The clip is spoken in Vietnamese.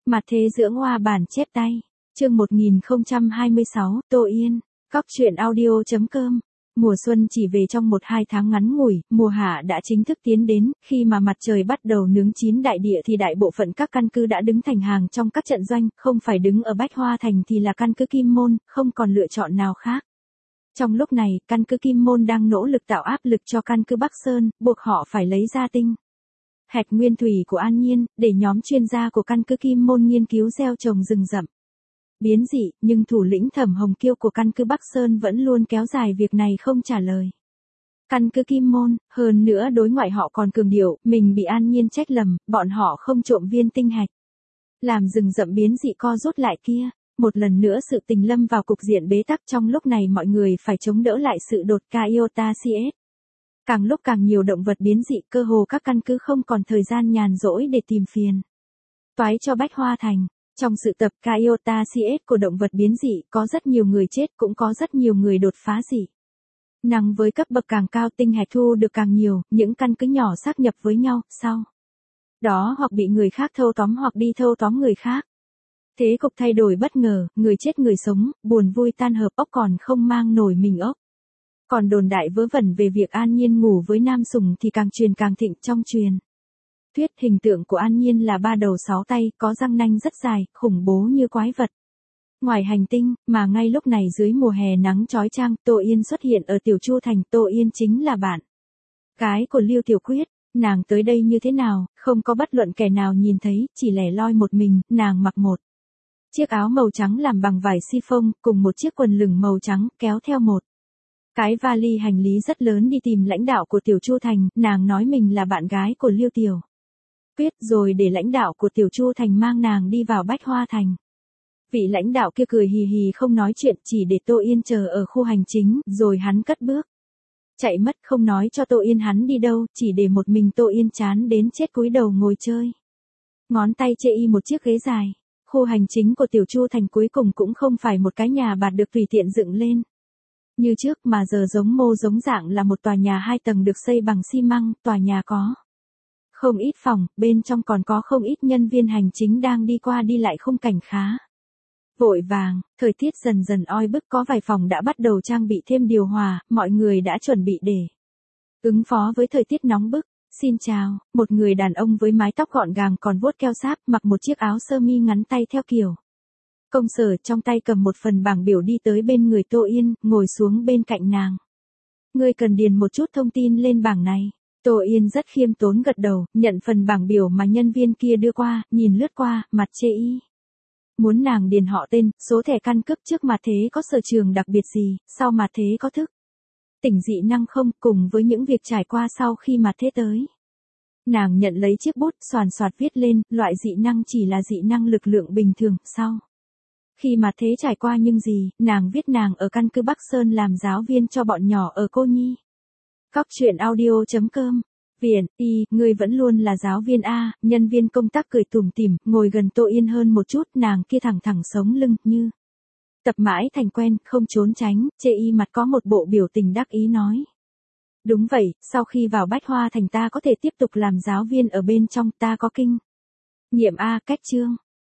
Mặt thế dưỡng hoa bản chép tay. Chương 1026, Tô Yên. Góc truyện audio.com. Mùa xuân chỉ về trong 1-2 tháng ngắn ngủi, mùa hạ đã chính thức tiến đến, khi mà mặt trời bắt đầu nướng chín đại địa thì đại bộ phận các căn cứ đã đứng thành hàng trong các trận doanh, không phải đứng ở Bách Hoa Thành thì là căn cứ Kim Môn, không còn lựa chọn nào khác. Trong lúc này, căn cứ Kim Môn đang nỗ lực tạo áp lực cho căn cứ Bắc Sơn, buộc họ phải lấy ra tinh hạch nguyên thủy của An Nhiên, để nhóm chuyên gia của căn cứ Kim Môn nghiên cứu gieo trồng rừng rậm. Biến dị, nhưng thủ lĩnh Thẩm Hồng Kiêu của căn cứ Bắc Sơn vẫn luôn kéo dài việc này không trả lời. Căn cứ Kim Môn, hơn nữa đối ngoại họ còn cường điệu, mình bị An Nhiên trách lầm, bọn họ không trộm viên tinh hạch. Làm rừng rậm biến dị co rút lại kia. Một lần nữa sự tình lâm vào cục diện bế tắc, trong lúc này mọi người phải chống đỡ lại sự đột ca Iota CS. Càng lúc càng nhiều động vật biến dị, cơ hồ các căn cứ không còn thời gian nhàn rỗi để tìm phiền toái cho Bách Hoa Thành. Trong sự tập ca Iota CS của động vật biến dị, có rất nhiều người chết, cũng có rất nhiều người đột phá dị năng với cấp bậc càng cao, tinh hạch thu được càng nhiều, những căn cứ nhỏ xác nhập với nhau, sau đó hoặc bị người khác thâu tóm hoặc đi thâu tóm người khác. Thế cục thay đổi bất ngờ, người chết người sống, buồn vui tan hợp, ốc còn không mang nổi mình ốc. Còn đồn đại vớ vẩn về việc An Nhiên ngủ với Nam Sùng thì càng truyền càng thịnh. Trong truyền thuyết, hình tượng của An Nhiên là 3 đầu 6 tay, có răng nanh rất dài, khủng bố như quái vật ngoài hành tinh. Mà ngay lúc này dưới mùa hè nắng chói chang, Tô Yên xuất hiện ở Tiểu Chu Thành. Tô Yên chính là bạn gái của Lưu Tiểu Quyết. Nàng tới đây như thế nào, không có bất luận kẻ nào nhìn thấy, chỉ lẻ loi một mình. Nàng mặc một chiếc áo màu trắng làm bằng vải siphon, cùng một chiếc quần lửng màu trắng, kéo theo một cái vali hành lý rất lớn đi tìm lãnh đạo của Tiểu Chu Thành. Nàng nói mình là bạn gái của Lưu Tiểu Quyết, rồi để lãnh đạo của Tiểu Chu Thành mang nàng đi vào Bách Hoa Thành. Vị lãnh đạo kia cười hì hì không nói chuyện, chỉ để Tô Yên chờ ở khu hành chính, rồi hắn cất bước chạy mất, không nói cho Tô Yên hắn đi đâu, chỉ để một mình Tô Yên chán đến chết cúi đầu ngồi chơi ngón tay chê y một chiếc ghế dài. Khu hành chính của Tiểu Chu Thành cuối cùng cũng không phải một cái nhà bạt được tùy tiện dựng lên như trước, mà giờ giống mô giống dạng là một tòa nhà 2 tầng được xây bằng xi măng. Tòa nhà có không ít phòng, bên trong còn có không ít nhân viên hành chính đang đi qua đi lại, khung cảnh khá vội vàng. Thời tiết dần dần oi bức, có vài phòng đã bắt đầu trang bị thêm điều hòa, mọi người đã chuẩn bị để ứng phó với thời tiết nóng bức. Xin chào, một người đàn ông với mái tóc gọn gàng còn vuốt keo sáp, mặc một chiếc áo sơ mi ngắn tay theo kiểu công sở, trong tay cầm một phần bảng biểu đi tới bên người Tô Yên, ngồi xuống bên cạnh nàng. Ngươi cần điền một chút thông tin lên bảng này. Tô Yên rất khiêm tốn gật đầu, nhận phần bảng biểu mà nhân viên kia đưa qua, nhìn lướt qua, mặt chê y. Muốn nàng điền họ tên, số thẻ căn cước, trước mặt thế có sở trường đặc biệt gì, sau mặt thế có thức tỉnh dị năng không, cùng với những việc trải qua sau khi mặt thế tới. Nàng nhận lấy chiếc bút, xoàn xoạt viết lên, loại dị năng chỉ là dị năng lực lượng bình thường, sau khi mặt thế trải qua nhưng gì, nàng viết nàng ở căn cứ Bắc Sơn làm giáo viên cho bọn nhỏ ở Cô Nhi. Góc truyện audio.com. Viện, ngươi vẫn luôn là giáo viên a. Nhân viên công tác cười tủm tỉm, ngồi gần Tô Yên hơn một chút, nàng kia thẳng thẳng sống lưng, như tập mãi thành quen, không trốn tránh, chê y mặt có một bộ biểu tình đắc ý nói. Đúng vậy, sau khi vào Bách Hoa Thành ta có thể tiếp tục làm giáo viên ở bên trong, ta có kinh nghiệm a. Cách chương